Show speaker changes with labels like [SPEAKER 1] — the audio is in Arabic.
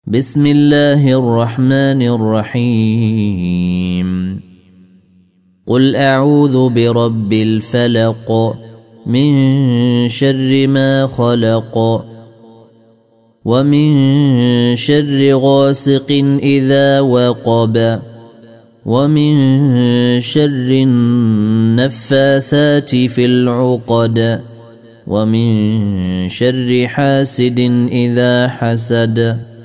[SPEAKER 1] بسم الله الرحمن الرحيم قل أعوذ برب الفلق من شر ما خلق ومن شر غاسق إذا وقب ومن شر النفاثات في العقد ومن شر حاسد إذا حسد